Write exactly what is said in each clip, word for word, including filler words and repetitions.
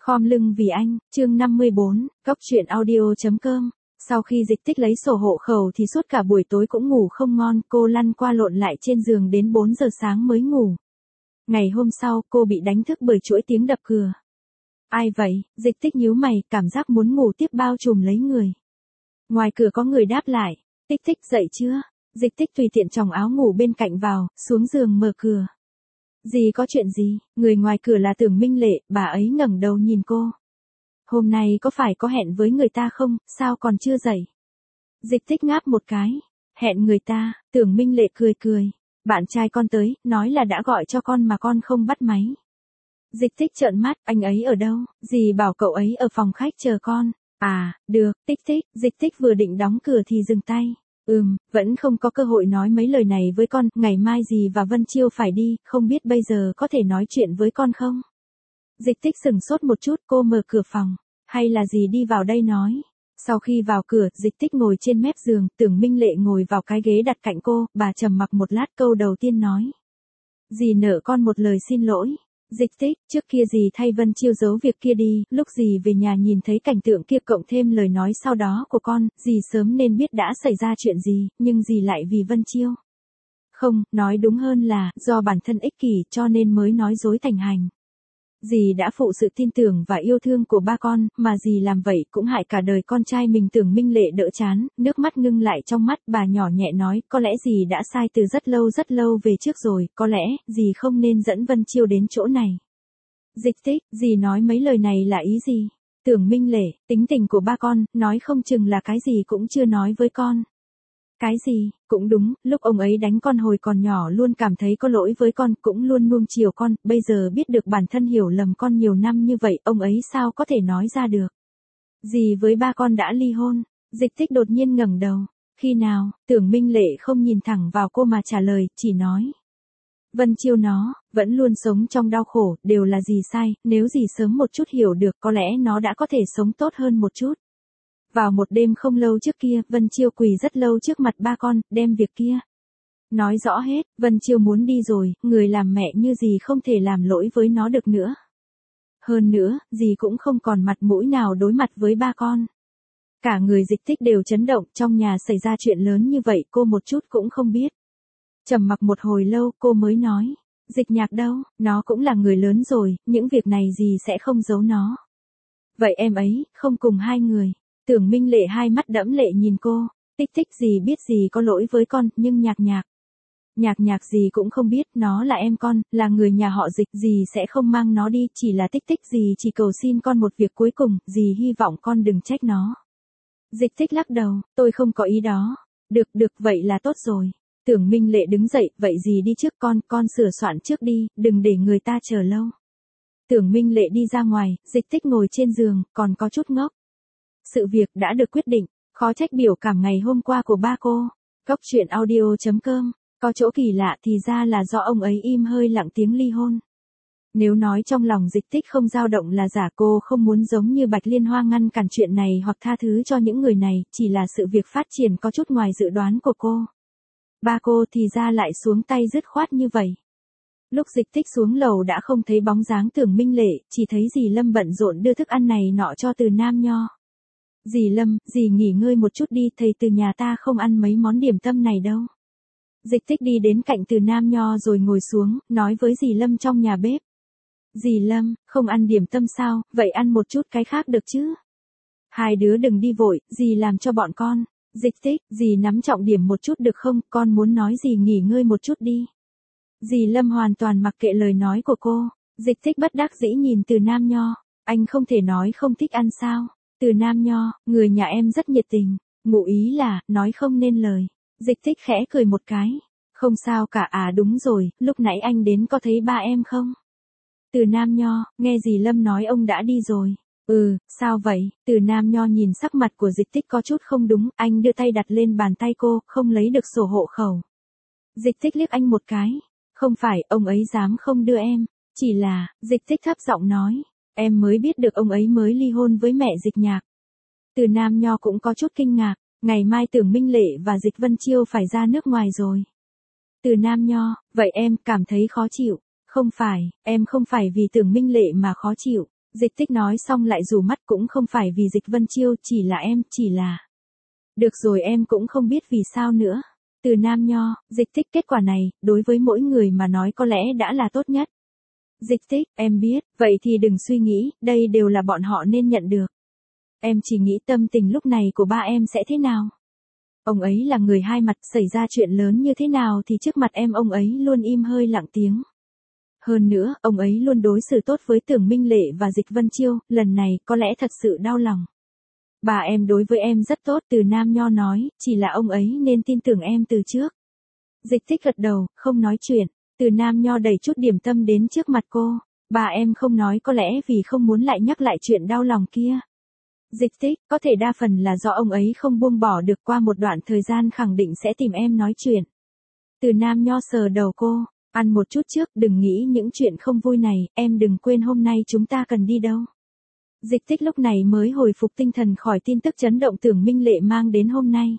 Khom lưng vì anh, chương năm mươi bốn, cóc truyện audio.com. Sau khi Dịch Tích lấy sổ hộ khẩu thì suốt cả buổi tối cũng ngủ không ngon, cô lăn qua lộn lại trên giường đến bốn giờ sáng mới ngủ. Ngày hôm sau, cô bị đánh thức bởi chuỗi tiếng đập cửa. Ai vậy? Dịch Tích nhíu mày, cảm giác muốn ngủ tiếp bao trùm lấy người. Ngoài cửa có người đáp lại, Tích Tích dậy chưa? Dịch Tích tùy tiện chòng áo ngủ bên cạnh vào, xuống giường mở cửa. Gì có chuyện gì? Người ngoài cửa là Tưởng Minh Lệ, bà ấy ngẩng đầu nhìn cô. Hôm nay có phải có hẹn với người ta không, sao còn chưa dậy? Dịch Tích ngáp một cái. Hẹn người ta, Tưởng Minh Lệ cười cười. Bạn trai con tới, nói là đã gọi cho con mà con không bắt máy. Dịch Tích trợn mắt, anh ấy ở đâu? Dì bảo cậu ấy ở phòng khách chờ con. À, được, Tích Tích. Dịch Tích vừa định đóng cửa thì dừng tay. Ừm, vẫn không có cơ hội nói mấy lời này với con, ngày mai dì và Vân Chiêu phải đi, không biết bây giờ có thể nói chuyện với con không? Dịch Tích sửng sốt một chút, cô mở cửa phòng, hay là dì đi vào đây nói. Sau khi vào cửa, Dịch Tích ngồi trên mép giường, Tưởng Minh Lệ ngồi vào cái ghế đặt cạnh cô, bà trầm mặc một lát, câu đầu tiên nói. Dì nợ con một lời xin lỗi. Dịch Tích, trước kia dì thay Vân Chiêu giấu việc kia đi, lúc dì về nhà nhìn thấy cảnh tượng kia cộng thêm lời nói sau đó của con, dì sớm nên biết đã xảy ra chuyện gì, nhưng dì lại vì Vân Chiêu. Không, nói đúng hơn là, do bản thân ích kỷ cho nên mới nói dối thành hành. Dì đã phụ sự tin tưởng và yêu thương của ba con, mà dì làm vậy cũng hại cả đời con trai mình. Tưởng Minh Lệ đỡ chán, nước mắt ngưng lại trong mắt, bà nhỏ nhẹ nói, có lẽ dì đã sai từ rất lâu rất lâu về trước rồi, có lẽ, dì không nên dẫn Vân Chiêu đến chỗ này. Dịch Tích, dì nói mấy lời này là ý gì? Tưởng Minh Lệ, tính tình của ba con, nói không chừng là cái gì cũng chưa nói với con. Cái gì? Cũng đúng, lúc ông ấy đánh con hồi còn nhỏ luôn cảm thấy có lỗi với con, cũng luôn nuông chiều con, bây giờ biết được bản thân hiểu lầm con nhiều năm như vậy, ông ấy sao có thể nói ra được. Dì với ba con đã ly hôn. Dịch Tích đột nhiên ngẩng đầu. Khi nào? Tưởng Minh Lệ không nhìn thẳng vào cô mà trả lời, chỉ nói. Vân Chiêu nó, vẫn luôn sống trong đau khổ, đều là dì sai, nếu dì sớm một chút hiểu được có lẽ nó đã có thể sống tốt hơn một chút. Vào một đêm không lâu trước kia, Vân Chiêu quỳ rất lâu trước mặt ba con, đem việc kia. Nói rõ hết, Vân Chiêu muốn đi rồi, người làm mẹ như dì không thể làm lỗi với nó được nữa. Hơn nữa, dì cũng không còn mặt mũi nào đối mặt với ba con. Cả người Dịch Tích đều chấn động, trong nhà xảy ra chuyện lớn như vậy cô một chút cũng không biết. Trầm mặc một hồi lâu cô mới nói, Dịch Nhạc đâu, nó cũng là người lớn rồi, những việc này dì sẽ không giấu nó. Vậy em ấy, không cùng hai người. Tưởng Minh Lệ hai mắt đẫm lệ nhìn cô, Tích Tích dì biết dì có lỗi với con, nhưng Nhạc Nhạc. Nhạc Nhạc dì cũng không biết, nó là em con, là người nhà họ Dịch, dì sẽ không mang nó đi, chỉ là Tích Tích dì chỉ cầu xin con một việc cuối cùng, dì hy vọng con đừng trách nó. Dịch Tích lắc đầu, tôi không có ý đó. Được, được, vậy là tốt rồi. Tưởng Minh Lệ đứng dậy, vậy dì đi trước con, con sửa soạn trước đi, đừng để người ta chờ lâu. Tưởng Minh Lệ đi ra ngoài, Dịch Tích ngồi trên giường, còn có chút ngốc. Sự việc đã được quyết định, khó trách biểu cảm ngày hôm qua của ba cô. Cóc truyện audio.com, có chỗ kỳ lạ thì ra là do ông ấy im hơi lặng tiếng ly hôn. Nếu nói trong lòng Dịch Tích không dao động là giả, cô không muốn giống như Bạch Liên Hoa ngăn cản chuyện này hoặc tha thứ cho những người này, chỉ là sự việc phát triển có chút ngoài dự đoán của cô. Ba cô thì ra lại xuống tay dứt khoát như vậy. Lúc Dịch Tích xuống lầu đã không thấy bóng dáng Tưởng Minh Lệ, chỉ thấy dì Lâm bận rộn đưa thức ăn này nọ cho Từ Nam Nho. Dì Lâm, dì nghỉ ngơi một chút đi, thầy từ nhà ta không ăn mấy món điểm tâm này đâu. Dịch Tích đi đến cạnh Từ Nam Nho rồi ngồi xuống, nói với dì Lâm trong nhà bếp. Dì Lâm, không ăn điểm tâm sao, vậy ăn một chút cái khác được chứ? Hai đứa đừng đi vội, dì làm cho bọn con. Dịch Tích, dì nắm trọng điểm một chút được không, con muốn nói gì nghỉ ngơi một chút đi. Dì Lâm hoàn toàn mặc kệ lời nói của cô. Dịch Tích bất đắc dĩ nhìn Từ Nam Nho, anh không thể nói không thích ăn sao? Từ Nam Nho, người nhà em rất nhiệt tình, ngụ ý là, nói không nên lời. Dịch Tích khẽ cười một cái. Không sao cả, à đúng rồi, lúc nãy anh đến có thấy ba em không? Từ Nam Nho, nghe dì Lâm nói ông đã đi rồi. Ừ, sao vậy? Từ Nam Nho nhìn sắc mặt của Dịch Tích có chút không đúng, anh đưa tay đặt lên bàn tay cô, không lấy được sổ hộ khẩu. Dịch Tích liếc anh một cái. Không phải, ông ấy dám không đưa em, chỉ là, Dịch Tích thấp giọng nói. Em mới biết được ông ấy mới ly hôn với mẹ Dịch Nhạc. Từ Nam Nho cũng có chút kinh ngạc, ngày mai Tưởng Minh Lệ và Dịch Vân Chiêu phải ra nước ngoài rồi. Từ Nam Nho, vậy em cảm thấy khó chịu. Không phải, em không phải vì Tưởng Minh Lệ mà khó chịu. Dịch Tích nói xong lại rủ mắt, cũng không phải vì Dịch Vân Chiêu, chỉ là em, chỉ là. Được rồi, em cũng không biết vì sao nữa. Từ Nam Nho, Dịch Tích, kết quả này, đối với mỗi người mà nói có lẽ đã là tốt nhất. Dịch Tích, em biết, vậy thì đừng suy nghĩ, đây đều là bọn họ nên nhận được. Em chỉ nghĩ tâm tình lúc này của ba em sẽ thế nào. Ông ấy là người hai mặt, xảy ra chuyện lớn như thế nào thì trước mặt em ông ấy luôn im hơi lặng tiếng. Hơn nữa, ông ấy luôn đối xử tốt với Tưởng Minh Lệ và Dịch Vân Chiêu, lần này có lẽ thật sự đau lòng. Bà em đối với em rất tốt, Từ Nam Nho nói, chỉ là ông ấy nên tin tưởng em từ trước. Dịch Tích gật đầu, không nói chuyện. Từ Nam Nho đẩy chút điểm tâm đến trước mặt cô. Bà em không nói có lẽ vì không muốn lại nhắc lại chuyện đau lòng kia. Dịch Tích, có thể đa phần là do ông ấy không buông bỏ được, qua một đoạn thời gian khẳng định sẽ tìm em nói chuyện. Từ Nam Nho sờ đầu cô, ăn một chút trước, đừng nghĩ những chuyện không vui này, em đừng quên hôm nay chúng ta cần đi đâu. Dịch Tích lúc này mới hồi phục tinh thần khỏi tin tức chấn động Tưởng Minh Lệ mang đến hôm nay.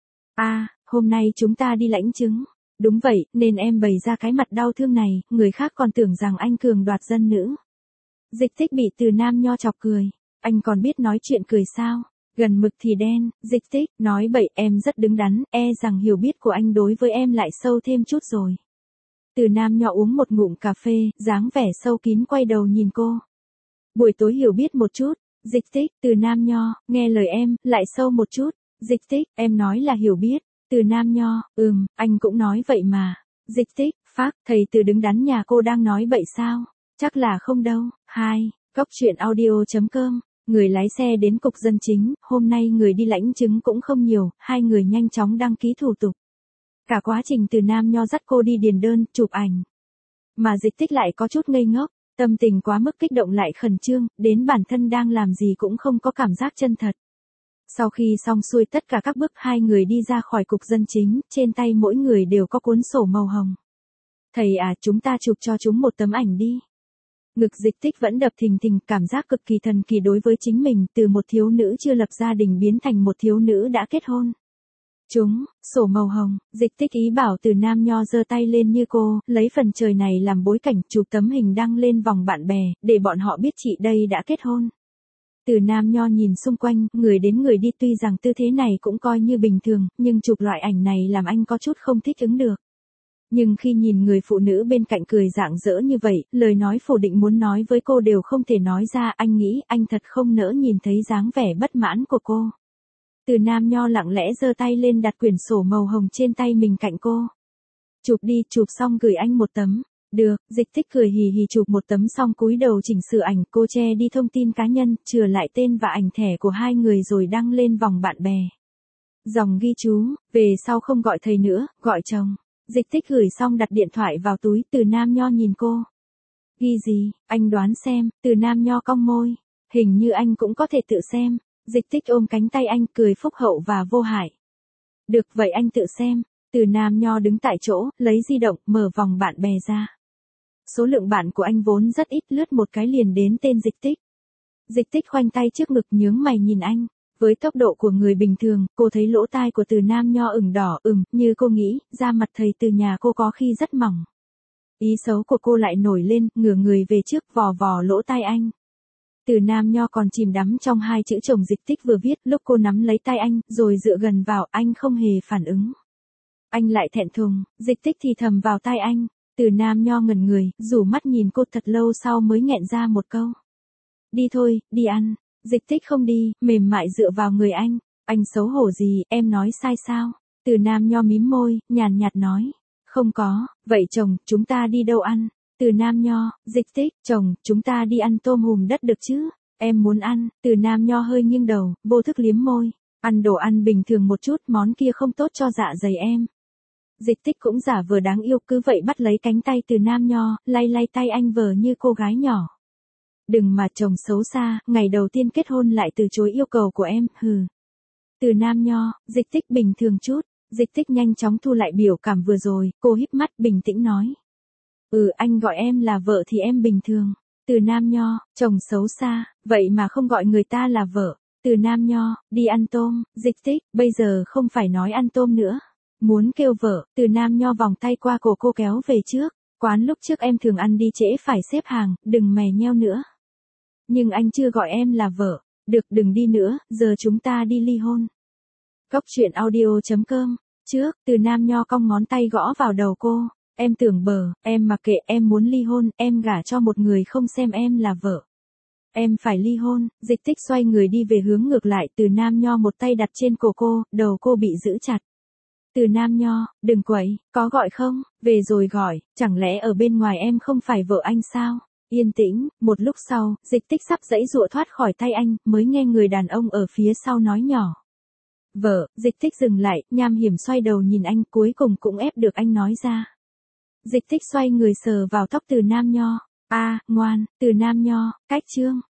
À, hôm nay chúng ta đi lãnh chứng. Đúng vậy, nên em bày ra cái mặt đau thương này, người khác còn tưởng rằng anh cường đoạt dân nữ. Dịch Tích bị Từ Nam Nho chọc cười. Anh còn biết nói chuyện cười sao? Gần mực thì đen. Dịch Tích, nói bậy, em rất đứng đắn, e rằng hiểu biết của anh đối với em lại sâu thêm chút rồi. Từ Nam Nho uống một ngụm cà phê, dáng vẻ sâu kín quay đầu nhìn cô. Buổi tối hiểu biết một chút. Dịch Tích, Từ Nam Nho, nghe lời em, lại sâu một chút. Dịch Tích, em nói là hiểu biết. Từ Nam Nho, ừm, anh cũng nói vậy mà. Dịch Tích, phác, thầy Từ đứng đắn nhà cô đang nói bậy sao? Chắc là không đâu. Hai, Góc truyện audio chấm com. Người lái xe đến cục dân chính, hôm nay người đi lãnh chứng cũng không nhiều, hai người nhanh chóng đăng ký thủ tục. Cả quá trình Từ Nam Nho dắt cô đi điền đơn, chụp ảnh. Mà Dịch Tích lại có chút ngây ngốc, tâm tình quá mức kích động lại khẩn trương, đến bản thân đang làm gì cũng không có cảm giác chân thật. Sau khi xong xuôi tất cả các bước, hai người đi ra khỏi cục dân chính, trên tay mỗi người đều có cuốn sổ màu hồng. Thầy à, chúng ta chụp cho chúng một tấm ảnh đi. Ngực Dịch Tích vẫn đập thình thình, cảm giác cực kỳ thần kỳ đối với chính mình, từ một thiếu nữ chưa lập gia đình biến thành một thiếu nữ đã kết hôn. Chúng, sổ màu hồng, Dịch Tích ý bảo Từ Nam Nho giơ tay lên như cô, lấy phần trời này làm bối cảnh, chụp tấm hình đăng lên vòng bạn bè, để bọn họ biết chị đây đã kết hôn. Từ Nam Nho nhìn xung quanh, người đến người đi, tuy rằng tư thế này cũng coi như bình thường, nhưng chụp loại ảnh này làm anh có chút không thích ứng được. Nhưng khi nhìn người phụ nữ bên cạnh cười rạng rỡ như vậy, lời nói phủ định muốn nói với cô đều không thể nói ra, anh nghĩ anh thật không nỡ nhìn thấy dáng vẻ bất mãn của cô. Từ Nam Nho lặng lẽ giơ tay lên đặt quyển sổ màu hồng trên tay mình cạnh cô. Chụp đi, chụp xong gửi anh một tấm. Được, Dịch Tích cười hì hì chụp một tấm xong cúi đầu chỉnh sửa ảnh, cô che đi thông tin cá nhân, chừa lại tên và ảnh thẻ của hai người rồi đăng lên vòng bạn bè. Dòng ghi chú, về sau không gọi thầy nữa, gọi chồng. Dịch Tích gửi xong đặt điện thoại vào túi, Từ Nam Nho nhìn cô. Ghi gì, anh đoán xem, Từ Nam Nho cong môi. Hình như anh cũng có thể tự xem. Dịch Tích ôm cánh tay anh, cười phúc hậu và vô hại. Được vậy anh tự xem. Từ Nam Nho đứng tại chỗ, lấy di động, mở vòng bạn bè ra. Số lượng bạn của anh vốn rất ít, lướt một cái liền đến tên Dịch Tích. Dịch Tích khoanh tay trước ngực nhướng mày nhìn anh. Với tốc độ của người bình thường, cô thấy lỗ tai của Từ Nam Nho ửng đỏ, ừm, như cô nghĩ, da mặt thầy Từ nhà cô có khi rất mỏng. Ý xấu của cô lại nổi lên, ngửa người về trước, vò vò lỗ tai anh. Từ Nam Nho còn chìm đắm trong hai chữ chồng Dịch Tích vừa viết, lúc cô nắm lấy tay anh, rồi dựa gần vào, anh không hề phản ứng. Anh lại thẹn thùng, Dịch Tích thì thầm vào tai anh. Từ Nam Nho ngẩn người, rủ mắt nhìn cô thật lâu sau mới nghẹn ra một câu. Đi thôi, đi ăn. Dịch Tích không đi, mềm mại dựa vào người anh. Anh xấu hổ gì, em nói sai sao? Từ Nam Nho mím môi, nhàn nhạt nói. Không có, vậy chồng, chúng ta đi đâu ăn? Từ Nam Nho, Dịch Tích, chồng, chúng ta đi ăn tôm hùm đất được chứ? Em muốn ăn. Từ Nam Nho hơi nghiêng đầu, vô thức liếm môi. Ăn đồ ăn bình thường một chút, món kia không tốt cho dạ dày em. Dịch Tích cũng giả vờ đáng yêu, cứ vậy bắt lấy cánh tay Từ Nam Nho, lay lay tay anh vờ như cô gái nhỏ. Đừng mà chồng xấu xa, ngày đầu tiên kết hôn lại từ chối yêu cầu của em, hừ. Từ Nam Nho, Dịch Tích bình thường chút. Dịch Tích nhanh chóng thu lại biểu cảm vừa rồi, cô híp mắt bình tĩnh nói. Ừ, anh gọi em là vợ thì em bình thường. Từ Nam Nho, chồng xấu xa, vậy mà không gọi người ta là vợ. Từ Nam Nho, đi ăn tôm. Dịch Tích, bây giờ không phải nói ăn tôm nữa. Muốn kêu vợ. Từ Nam Nho vòng tay qua cổ cô kéo về trước. Quán lúc trước em thường ăn đi trễ phải xếp hàng, đừng mè nheo nữa. Nhưng anh chưa gọi em là vợ. Được, đừng đi nữa, giờ chúng ta đi ly hôn. Cốc truyện audio chấm com. Trước, Từ Nam Nho cong ngón tay gõ vào đầu cô. Em tưởng bờ, em mặc kệ, em muốn ly hôn, em gả cho một người không xem em là vợ. Em phải ly hôn. Dịch Tích xoay người đi về hướng ngược lại, Từ Nam Nho một tay đặt trên cổ cô, đầu cô bị giữ chặt. Từ Nam Nho, đừng quấy, có gọi không? Về rồi gọi, chẳng lẽ ở bên ngoài em không phải vợ anh sao? Yên tĩnh, một lúc sau, Dịch Tích sắp giãy giụa thoát khỏi tay anh, mới nghe người đàn ông ở phía sau nói nhỏ. Vợ. Dịch Tích dừng lại, nham hiểm xoay đầu nhìn anh, cuối cùng cũng ép được anh nói ra. Dịch Tích xoay người sờ vào tóc Từ Nam Nho. A, à, ngoan, Từ Nam Nho, cách chương.